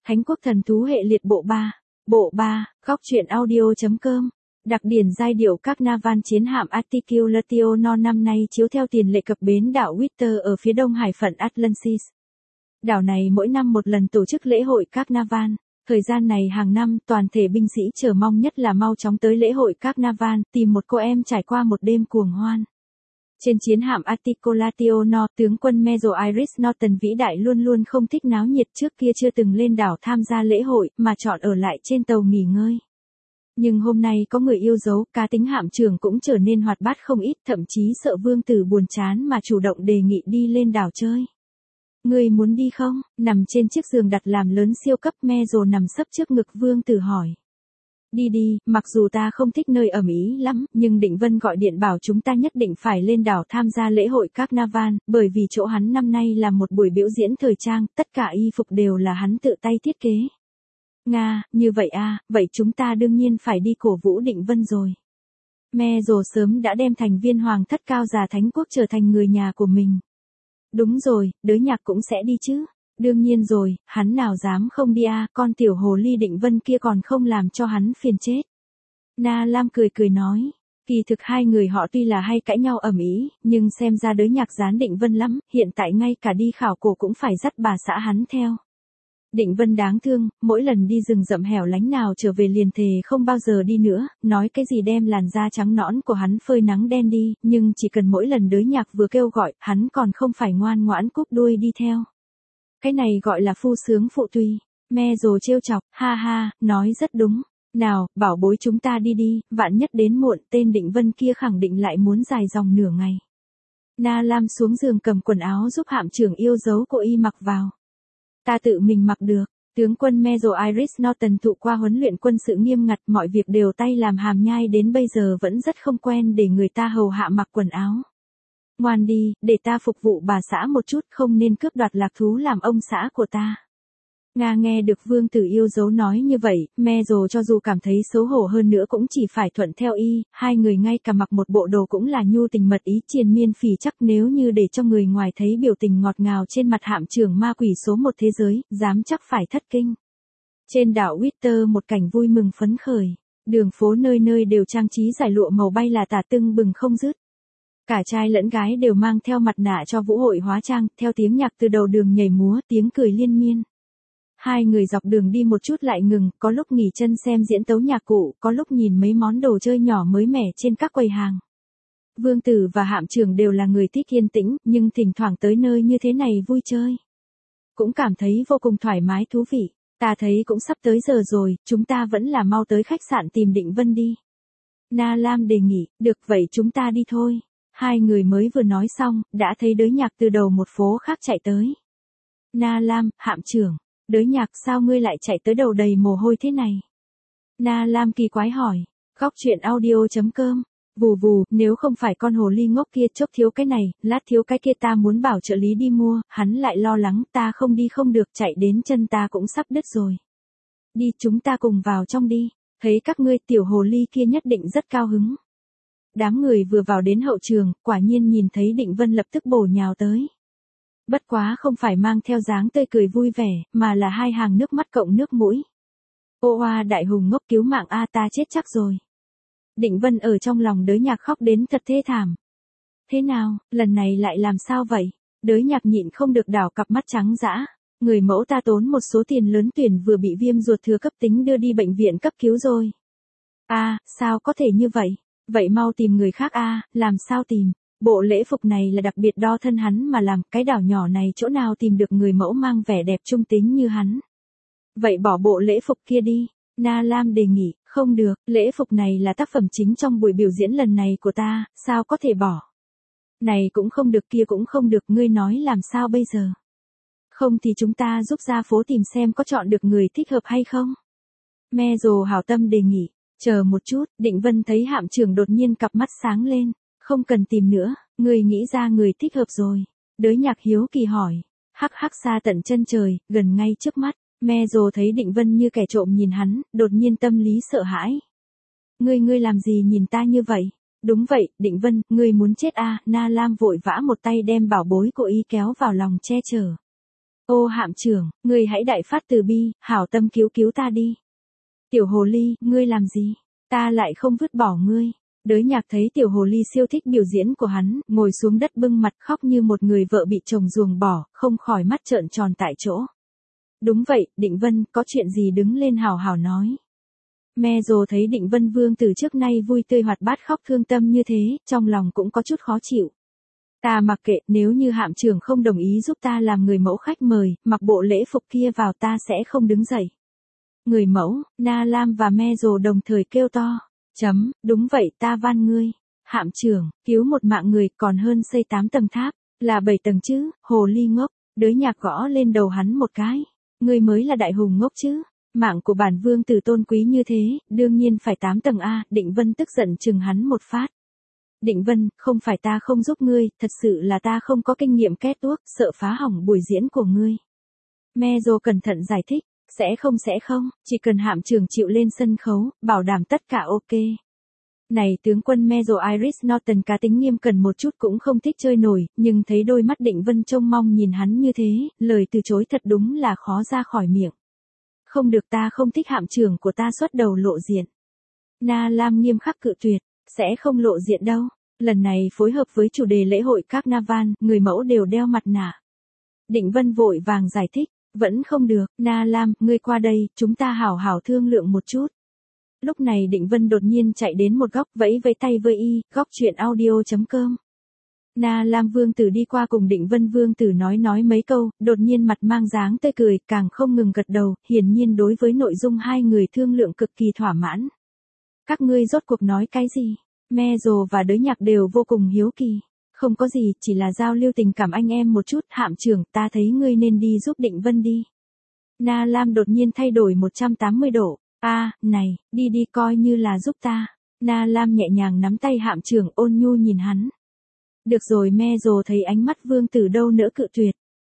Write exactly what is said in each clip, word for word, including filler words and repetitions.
Thánh quốc thần thú hệ liệt bộ ba. Bộ ba, góc truyện audio.com. Đặc điển giai điệu các navan chiến hạm Articulatio năm nay chiếu theo tiền lệ cập bến đảo Whistler ở phía đông hải phận Atlantis. Đảo này mỗi năm một lần tổ chức lễ hội các navan. Thời gian này hàng năm toàn thể binh sĩ chờ mong nhất là mau chóng tới lễ hội các navan, tìm một cô em trải qua một đêm cuồng hoan. Trên chiến hạm Articulatio, tướng quân Major Iris Norton vĩ đại luôn luôn không thích náo nhiệt, trước kia chưa từng lên đảo tham gia lễ hội, mà chọn ở lại trên tàu nghỉ ngơi. Nhưng hôm nay có người yêu dấu, cá tính hạm trưởng cũng trở nên hoạt bát không ít, thậm chí sợ vương tử buồn chán mà chủ động đề nghị đi lên đảo chơi. Ngươi muốn đi không? Nằm trên chiếc giường đặt làm lớn siêu cấp, Major nằm sấp trước ngực vương tử hỏi. Đi đi, mặc dù ta không thích nơi ẩm ý lắm, nhưng Định Vân gọi điện bảo chúng ta nhất định phải lên đảo tham gia lễ hội các navan, bởi vì chỗ hắn năm nay là một buổi biểu diễn thời trang, tất cả y phục đều là hắn tự tay thiết kế. Nga, như vậy à, vậy chúng ta đương nhiên phải đi cổ vũ Định Vân rồi. Major sớm đã đem thành viên hoàng thất cao già thánh quốc trở thành người nhà của mình. Đúng rồi, đới nhạc cũng sẽ đi chứ. Đương nhiên rồi, hắn nào dám không đi à, con tiểu hồ ly Định Vân kia còn không làm cho hắn phiền chết. Na Lam cười cười nói, kỳ thực hai người họ tuy là hay cãi nhau ầm ĩ, nhưng xem ra đới nhạc dán Định Vân lắm, hiện tại ngay cả đi khảo cổ cũng phải dắt bà xã hắn theo. Định Vân đáng thương, mỗi lần đi rừng rậm hẻo lánh nào trở về liền thề không bao giờ đi nữa, nói cái gì đem làn da trắng nõn của hắn phơi nắng đen đi, nhưng chỉ cần mỗi lần đới nhạc vừa kêu gọi, hắn còn không phải ngoan ngoãn cúp đuôi đi theo. Cái này gọi là phu sướng phụ tùy. Major trêu chọc, ha ha, nói rất đúng. Nào, bảo bối chúng ta đi đi, vạn nhất đến muộn, tên Định Vân kia khẳng định lại muốn dài dòng nửa ngày. Na Lam xuống giường cầm quần áo giúp hạm trưởng yêu dấu của y mặc vào. Ta tự mình mặc được. Tướng quân Major Iris Norton thụ qua huấn luyện quân sự nghiêm ngặt, mọi việc đều tay làm hàm nhai, đến bây giờ vẫn rất không quen để người ta hầu hạ mặc quần áo. Ngoan đi, để ta phục vụ bà xã một chút, không nên cướp đoạt lạc thú làm ông xã của ta. Nga nghe được vương tử yêu dấu nói như vậy, Major cho dù cảm thấy xấu hổ hơn nữa cũng chỉ phải thuận theo y, hai người ngay cả mặc một bộ đồ cũng là nhu tình mật ý triền miên phỉ chắc, nếu như để cho người ngoài thấy biểu tình ngọt ngào trên mặt hạm trưởng ma quỷ số một thế giới, dám chắc phải thất kinh. Trên đảo Whistler một cảnh vui mừng phấn khởi, đường phố nơi nơi đều trang trí dải lụa màu bay là tả tưng bừng không dứt. Cả trai lẫn gái đều mang theo mặt nạ cho vũ hội hóa trang, theo tiếng nhạc từ đầu đường nhảy múa, tiếng cười liên miên. Hai người dọc đường đi một chút lại ngừng, có lúc nghỉ chân xem diễn tấu nhạc cụ, có lúc nhìn mấy món đồ chơi nhỏ mới mẻ trên các quầy hàng. Vương tử và hạm trưởng đều là người thích yên tĩnh, nhưng thỉnh thoảng tới nơi như thế này vui chơi. Cũng cảm thấy vô cùng thoải mái thú vị. Ta thấy cũng sắp tới giờ rồi, chúng ta vẫn là mau tới khách sạn tìm Định Vân đi. Na Lam đề nghị, được vậy chúng ta đi thôi. Hai người mới vừa nói xong, đã thấy đới nhạc từ đầu một phố khác chạy tới. Na Lam, hạm trưởng, đới nhạc sao ngươi lại chạy tới đầu đầy mồ hôi thế này? Na Lam kỳ quái hỏi, góc truyện audio.com, vù vù, nếu không phải con hồ ly ngốc kia chốc thiếu cái này, lát thiếu cái kia ta muốn bảo trợ lý đi mua, hắn lại lo lắng ta không đi không được, chạy đến chân ta cũng sắp đứt rồi. Đi chúng ta cùng vào trong đi, thấy các ngươi tiểu hồ ly kia nhất định rất cao hứng. Đám người vừa vào đến hậu trường, quả nhiên nhìn thấy Định Vân lập tức bổ nhào tới. Bất quá không phải mang theo dáng tươi cười vui vẻ, mà là hai hàng nước mắt cộng nước mũi. Ô oa đại hùng ngốc cứu mạng a, ta chết chắc rồi. Định Vân ở trong lòng đới nhạc khóc đến thật thê thảm. Thế nào, lần này lại làm sao vậy? Đới nhạc nhịn không được đảo cặp mắt trắng dã. Người mẫu ta tốn một số tiền lớn tuyển vừa bị viêm ruột thừa cấp tính đưa đi bệnh viện cấp cứu rồi. A, à, sao có thể như vậy? Vậy mau tìm người khác a, à, làm sao tìm? Bộ lễ phục này là đặc biệt đo thân hắn mà làm, cái đảo nhỏ này chỗ nào tìm được người mẫu mang vẻ đẹp trung tính như hắn. Vậy bỏ bộ lễ phục kia đi. Na Lam đề nghị, không được, lễ phục này là tác phẩm chính trong buổi biểu diễn lần này của ta, sao có thể bỏ? Này cũng không được kia cũng không được, ngươi nói làm sao bây giờ? Không thì chúng ta giúp ra phố tìm xem có chọn được người thích hợp hay không? Major hảo tâm đề nghị, chờ một chút, Định Vân thấy hạm trưởng đột nhiên cặp mắt sáng lên, không cần tìm nữa, người nghĩ ra người thích hợp rồi. Đới nhạc hiếu kỳ hỏi, hắc hắc xa tận chân trời, gần ngay trước mắt, Major thấy Định Vân như kẻ trộm nhìn hắn, đột nhiên tâm lý sợ hãi. Ngươi ngươi làm gì nhìn ta như vậy? Đúng vậy, Định Vân, ngươi muốn chết à, Na Lam vội vã một tay đem bảo bối của y kéo vào lòng che chở. Ô hạm trưởng, ngươi hãy đại phát từ bi, hảo tâm cứu cứu ta đi. Tiểu hồ ly, ngươi làm gì? Ta lại không vứt bỏ ngươi. Đới Nhạc thấy tiểu hồ ly siêu thích biểu diễn của hắn, ngồi xuống đất bưng mặt khóc như một người vợ bị chồng ruồng bỏ, không khỏi mắt trợn tròn tại chỗ. Đúng vậy, Định Vân, có chuyện gì đứng lên hào hào nói. Me rồ thấy Định Vân Vương từ trước nay vui tươi hoạt bát khóc thương tâm như thế, trong lòng cũng có chút khó chịu. Ta mặc kệ, nếu như hạm trưởng không đồng ý giúp ta làm người mẫu khách mời, mặc bộ lễ phục kia vào ta sẽ không đứng dậy. Người mẫu, Na Lam và Me rồ đồng thời kêu to. Chấm, đúng vậy ta van ngươi. Hạm trưởng, cứu một mạng người còn hơn xây tám tầng tháp, là bảy tầng chứ, hồ ly ngốc. Đới Nhạc gõ lên đầu hắn một cái. Ngươi mới là đại hùng ngốc chứ. Mạng của bản vương tử tôn quý như thế, đương nhiên phải tám tầng A. Định Vân tức giận chừng hắn một phát. Định Vân, không phải ta không giúp ngươi, thật sự là ta không có kinh nghiệm két tuốc, sợ phá hỏng buổi diễn của ngươi. Me rồ cẩn thận giải thích. Sẽ không sẽ không, chỉ cần hạm trưởng chịu lên sân khấu, bảo đảm tất cả ok. Này tướng quân Me rồ Iris Norton cá tính nghiêm cẩn một chút cũng không thích chơi nổi, nhưng thấy đôi mắt Định Vân trông mong nhìn hắn như thế, lời từ chối thật đúng là khó ra khỏi miệng. Không được, ta không thích hạm trưởng của ta xuất đầu lộ diện. Na Lam nghiêm khắc cự tuyệt, sẽ không lộ diện đâu. Lần này phối hợp với chủ đề lễ hội Carnival, người mẫu đều đeo mặt nạ. Định Vân vội vàng giải thích. Vẫn không được, Na Lam, ngươi qua đây, chúng ta hảo hảo thương lượng một chút. Lúc này Định Vân đột nhiên chạy đến một góc vẫy vẫy tay với y, góc chuyện audio chấm com. Na Lam Vương tử đi qua cùng Định Vân Vương tử nói nói mấy câu, đột nhiên mặt mang dáng tươi cười, càng không ngừng gật đầu, hiển nhiên đối với nội dung hai người thương lượng cực kỳ thỏa mãn. Các ngươi rốt cuộc nói cái gì? Me rồ và Đới Nhạc đều vô cùng hiếu kỳ. Không có gì, chỉ là giao lưu tình cảm anh em một chút. Hạm trưởng, ta thấy ngươi nên đi giúp Định Vân đi. Na Lam đột nhiên thay đổi một trăm tám mươi độ. A, à, này, đi đi coi như là giúp ta. Na Lam nhẹ nhàng nắm tay hạm trưởng ôn nhu nhìn hắn. Được rồi. Me rồ thấy ánh mắt vương tử đâu nỡ cự tuyệt.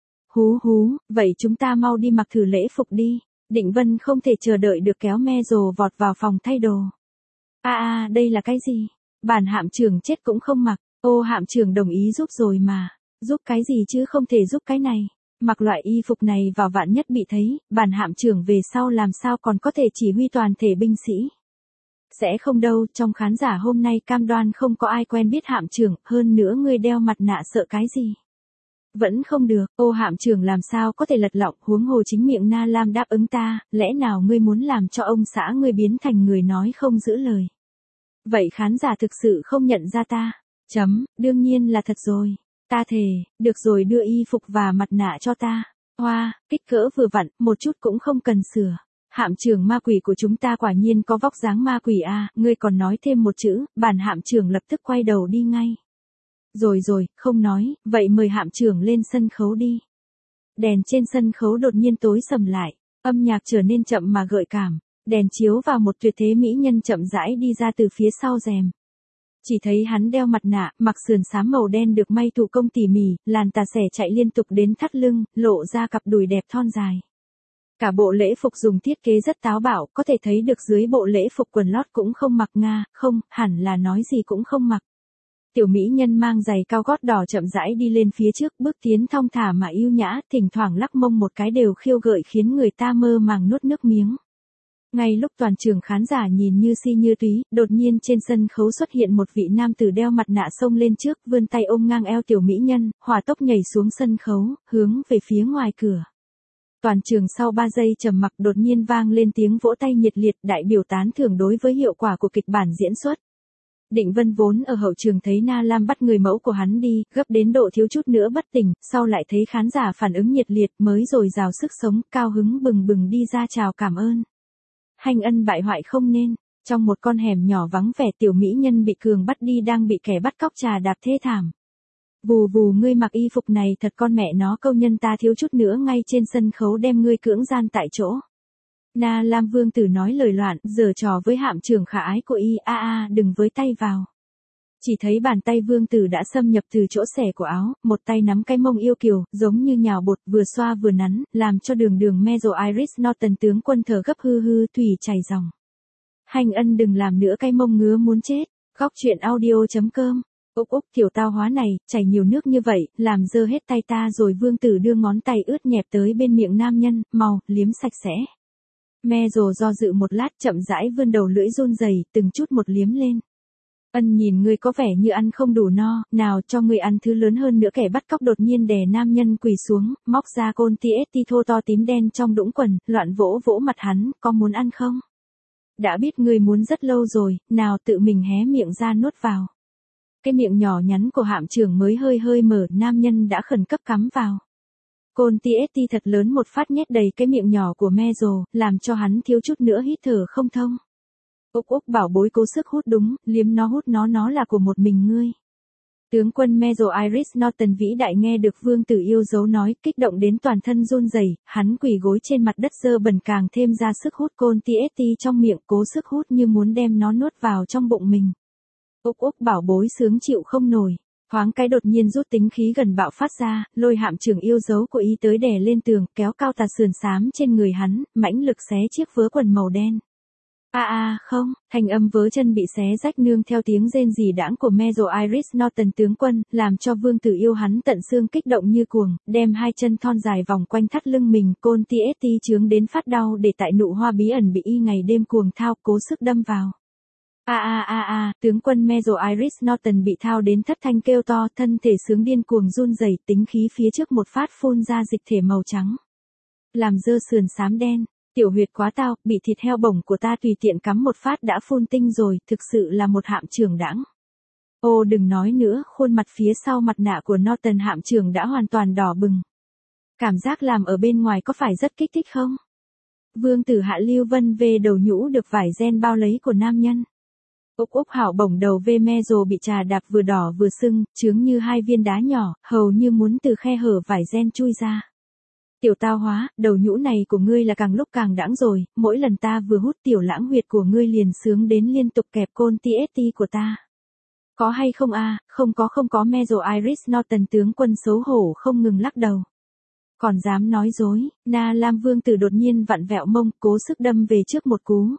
Hú hú, vậy chúng ta mau đi mặc thử lễ phục đi. Định Vân không thể chờ đợi được kéo Me rồ vọt vào phòng thay đồ. A à, a, à, đây là cái gì? Bản hạm trưởng chết cũng không mặc. Ô hạm trưởng đồng ý giúp rồi mà. Giúp cái gì chứ không thể giúp cái này. Mặc loại y phục này vào vạn nhất bị thấy, bản hạm trưởng về sau làm sao còn có thể chỉ huy toàn thể binh sĩ. Sẽ không đâu, trong khán giả hôm nay cam đoan không có ai quen biết hạm trưởng, hơn nữa ngươi đeo mặt nạ sợ cái gì. Vẫn không được, ô hạm trưởng làm sao có thể lật lọng, huống hồ chính miệng Na Lam đáp ứng ta, lẽ nào ngươi muốn làm cho ông xã ngươi biến thành người nói không giữ lời. Vậy khán giả thực sự không nhận ra ta. Chấm, đương nhiên là thật rồi. Ta thề, được rồi đưa y phục và mặt nạ cho ta. Hoa, kích cỡ vừa vặn, một chút cũng không cần sửa. Hạm trưởng ma quỷ của chúng ta quả nhiên có vóc dáng ma quỷ à, ngươi còn nói thêm một chữ, bản hạm trưởng lập tức quay đầu đi ngay. Rồi rồi, không nói, vậy mời hạm trưởng lên sân khấu đi. Đèn trên sân khấu đột nhiên tối sầm lại, âm nhạc trở nên chậm mà gợi cảm, đèn chiếu vào một tuyệt thế mỹ nhân chậm rãi đi ra từ phía sau rèm. Chỉ thấy hắn đeo mặt nạ, mặc sườn xám màu đen được may thủ công tỉ mỉ, làn tà xẻ chạy liên tục đến thắt lưng, lộ ra cặp đùi đẹp thon dài. Cả bộ lễ phục dùng thiết kế rất táo bạo, có thể thấy được dưới bộ lễ phục quần lót cũng không mặc nga, không, hẳn là nói gì cũng không mặc. Tiểu mỹ nhân mang giày cao gót đỏ chậm rãi đi lên phía trước, bước tiến thong thả mà yêu nhã, thỉnh thoảng lắc mông một cái đều khiêu gợi khiến người ta mơ màng nuốt nước miếng. Ngay lúc toàn trường khán giả nhìn như si như túy, đột nhiên trên sân khấu xuất hiện một vị nam tử đeo mặt nạ xông lên trước, vươn tay ôm ngang eo tiểu mỹ nhân, hỏa tốc nhảy xuống sân khấu, hướng về phía ngoài cửa. Toàn trường sau ba giây trầm mặc đột nhiên vang lên tiếng vỗ tay nhiệt liệt, đại biểu tán thưởng đối với hiệu quả của kịch bản diễn xuất. Định Vân vốn ở hậu trường thấy Na Lam bắt người mẫu của hắn đi, gấp đến độ thiếu chút nữa bất tỉnh, sau lại thấy khán giả phản ứng nhiệt liệt mới dồi dào sức sống, cao hứng bừng bừng đi ra chào cảm ơn. Hành ân bại hoại không nên, trong một con hẻm nhỏ vắng vẻ tiểu mỹ nhân bị cường bắt đi đang bị kẻ bắt cóc trà đạp thê thảm. Vù vù, ngươi mặc y phục này thật con mẹ nó câu nhân ta thiếu chút nữa ngay trên sân khấu đem ngươi cưỡng gian tại chỗ. Na Lam Vương tử nói lời loạn, giở trò với hạm trưởng khả ái của y, a a đừng với tay vào. Chỉ thấy bàn tay vương tử đã xâm nhập từ chỗ xẻ của áo, một tay nắm cái mông yêu kiều, giống như nhào bột, vừa xoa vừa nắn, làm cho đường đường Me rồ Iris Norton tướng quân thở gấp hư hư, thủy chảy ròng. Hành ân đừng làm nữa cái mông ngứa muốn chết. Góc chuyện audio chấm com Úc úc tiểu tao hóa này, chảy nhiều nước như vậy, làm dơ hết tay ta rồi. Vương tử đưa ngón tay ướt nhẹp tới bên miệng nam nhân, mau, liếm sạch sẽ. Me rồ do dự một lát chậm rãi vươn đầu lưỡi run rẩy, từng chút một liếm lên. Ân nhìn ngươi có vẻ như ăn không đủ no, nào cho ngươi ăn thứ lớn hơn nữa. Kẻ bắt cóc đột nhiên đè nam nhân quỳ xuống, móc ra côn tê thô to tím đen trong đũng quần, loạn vỗ vỗ mặt hắn, có muốn ăn không? Đã biết ngươi muốn rất lâu rồi, nào tự mình hé miệng ra nuốt vào. Cái miệng nhỏ nhắn của hạm trưởng mới hơi hơi mở, nam nhân đã khẩn cấp cắm vào. Côn tê thật lớn một phát nhét đầy cái miệng nhỏ của me rồ, làm cho hắn thiếu chút nữa hít thở không thông. Úc úc bảo bối cố sức hút đúng, liếm nó hút nó nó là của một mình ngươi. Tướng quân Major Iris Norton vĩ đại nghe được vương tử yêu dấu nói, kích động đến toàn thân run rẩy, hắn quỳ gối trên mặt đất dơ bẩn càng thêm ra sức hút côn tê trong miệng, cố sức hút như muốn đem nó nuốt vào trong bụng mình. Úc úc bảo bối sướng chịu không nổi, thoáng cái đột nhiên rút tính khí gần bạo phát ra, lôi hạm trưởng yêu dấu của ý tới đè lên tường, kéo cao tà sườn xám trên người hắn, mãnh lực xé chiếc vớ quần màu đen. A à, a à, không, thanh âm vớ chân bị xé rách nương theo tiếng rên rỉ đãng của Major Iris Norton tướng quân, làm cho vương tử yêu hắn tận xương kích động như cuồng, đem hai chân thon dài vòng quanh thắt lưng mình, côn tê chướng đến phát đau để tại nụ hoa bí ẩn bị y ngày đêm cuồng thao, cố sức đâm vào. A a a a, tướng quân Major Iris Norton bị thao đến thất thanh kêu to, thân thể sướng điên cuồng run rẩy, tính khí phía trước một phát phun ra dịch thể màu trắng. Làm dơ sườn xám đen. Tiểu huyệt quá tao, bị thịt heo bổng của ta tùy tiện cắm một phát đã phun tinh rồi, thực sự là một hạm trưởng đãng. Ô đừng nói nữa, khuôn mặt phía sau mặt nạ của Norton hạm trưởng đã hoàn toàn đỏ bừng. Cảm giác làm ở bên ngoài có phải rất kích thích không? Vương tử hạ lưu vân về đầu nhũ được vải ren bao lấy của nam nhân. Úc úc hảo bổng đầu vê me rồ bị trà đạp vừa đỏ vừa sưng, chướng như hai viên đá nhỏ, hầu như muốn từ khe hở vải ren chui ra. Tiểu tao hóa, đầu nhũ này của ngươi là càng lúc càng đãng rồi, mỗi lần ta vừa hút tiểu lãng huyệt của ngươi liền sướng đến liên tục kẹp côn tê của ta. Có hay không a? À? Không có không có. Major Iris Norton tướng quân xấu hổ không ngừng lắc đầu. Còn dám nói dối, Na Lam vương tử đột nhiên vặn vẹo mông, cố sức đâm về trước một cú.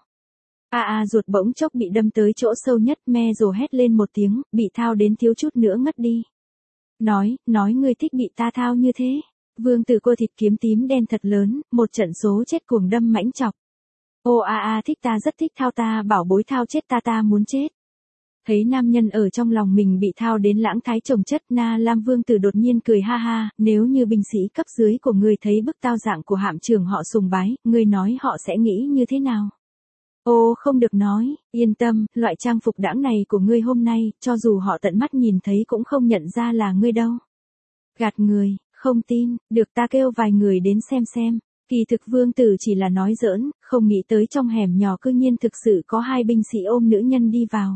A a ruột bỗng chốc bị đâm tới chỗ sâu nhất, Major hét lên một tiếng, bị thao đến thiếu chút nữa ngất đi. Nói, nói ngươi thích bị ta thao như thế. Vương tử cô thịt kiếm tím đen thật lớn, một trận số chết cuồng đâm mãnh chọc. Ô a a thích ta rất thích thao ta, bảo bối thao chết ta ta muốn chết. Thấy nam nhân ở trong lòng mình bị thao đến lãng thái chồng chất, Na Lam vương tử đột nhiên cười ha ha, nếu như binh sĩ cấp dưới của ngươi thấy bức tao dạng của hạm trưởng họ sùng bái, ngươi nói họ sẽ nghĩ như thế nào? Ô không được nói, yên tâm, loại trang phục đãng này của ngươi hôm nay, cho dù họ tận mắt nhìn thấy cũng không nhận ra là ngươi đâu. Gạt người. Không tin, được ta kêu vài người đến xem xem. Kỳ thực vương tử chỉ là nói giỡn, không nghĩ tới trong hẻm nhỏ cư nhiên thực sự có hai binh sĩ ôm nữ nhân đi vào.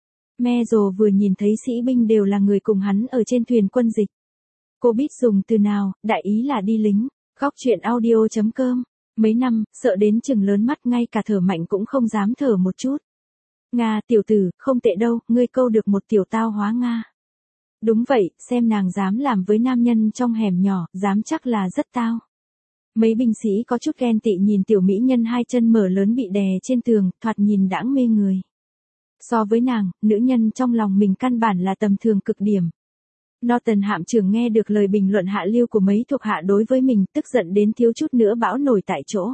Me rồ vừa nhìn thấy sĩ binh đều là người cùng hắn ở trên thuyền quân dịch. Cô biết dùng từ nào, đại ý là đi lính. Góc chuyện audio chấm com. Mấy năm, sợ đến chừng lớn mắt ngay cả thở mạnh cũng không dám thở một chút. Nga tiểu tử, không tệ đâu, ngươi câu được một tiểu tao hóa Nga. Đúng vậy, xem nàng dám làm với nam nhân trong hẻm nhỏ, dám chắc là rất tao. Mấy binh sĩ có chút ghen tị nhìn tiểu mỹ nhân hai chân mở lớn bị đè trên tường, thoạt nhìn đãng mê người. So với nàng, nữ nhân trong lòng mình căn bản là tầm thường cực điểm. Norton hạm trưởng nghe được lời bình luận hạ lưu của mấy thuộc hạ đối với mình, tức giận đến thiếu chút nữa bão nổi tại chỗ.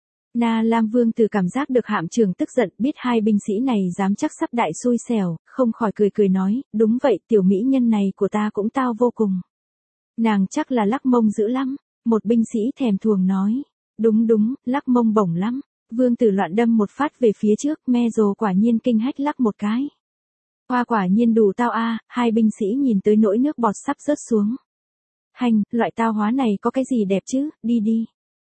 Na Lam vương tử cảm giác được hạm trưởng tức giận, biết hai binh sĩ này dám chắc sắp đại xui xẻo, không khỏi cười cười nói, đúng vậy, tiểu mỹ nhân này của ta cũng tao vô cùng. Nàng chắc là lắc mông dữ lắm, một binh sĩ thèm thuồng nói, đúng đúng, lắc mông bổng lắm. Vương tử loạn đâm một phát về phía trước, me rồ quả nhiên kinh hách lắc một cái. Hoa quả nhiên đủ tao a, hai binh sĩ nhìn tới nỗi nước bọt sắp rớt xuống. Hành, loại tao hóa này có cái gì đẹp chứ, đi đi.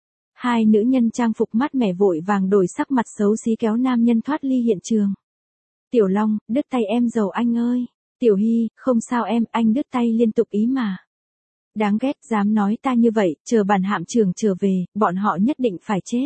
Hai nữ nhân trang phục mát mẻ vội vàng đổi sắc mặt xấu xí kéo nam nhân thoát ly hiện trường. Tiểu Long, đứt tay em giàu anh ơi. Tiểu Hy, không sao em, anh đứt tay liên tục ý mà. Đáng ghét, dám nói ta như vậy, chờ bản hạm trưởng trở về, bọn họ nhất định phải chết.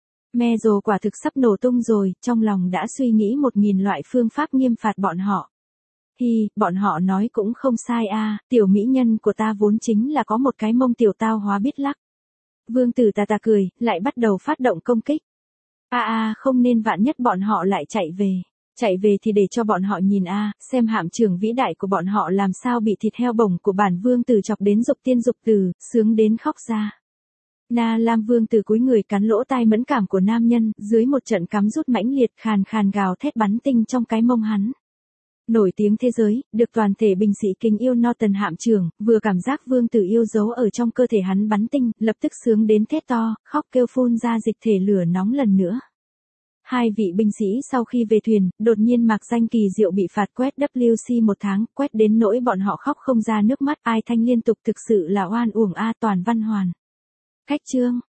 Me rồ quả thực sắp nổ tung rồi, trong lòng đã suy nghĩ một nghìn loại phương pháp nghiêm phạt bọn họ. Hi, bọn họ nói cũng không sai a, tiểu mỹ nhân của ta vốn chính là có một cái mông tiểu tao hóa biết lắc. Vương tử tà tà cười, lại bắt đầu phát động công kích. A a, không nên vạn nhất bọn họ lại chạy về. Chạy về thì để cho bọn họ nhìn a, xem hạm trưởng vĩ đại của bọn họ làm sao bị thịt heo bổng của bản vương tử chọc đến dục tiên dục tử, sướng đến khóc ra. Na Lam vương tử cúi người cắn lỗ tai mẫn cảm của nam nhân, dưới một trận cắm rút mãnh liệt khàn khàn gào thét bắn tinh trong cái mông hắn. Nổi tiếng thế giới, được toàn thể binh sĩ kính yêu Norton hạm trưởng, vừa cảm giác vương tử yêu dấu ở trong cơ thể hắn bắn tinh, lập tức sướng đến thét to, khóc kêu phun ra dịch thể lửa nóng lần nữa. Hai vị binh sĩ sau khi về thuyền, đột nhiên Mạc Danh kỳ diệu bị phạt quét W C một tháng, quét đến nỗi bọn họ khóc không ra nước mắt, ai thanh liên tục thực sự là oan uổng a toàn văn hoàn. Khách chương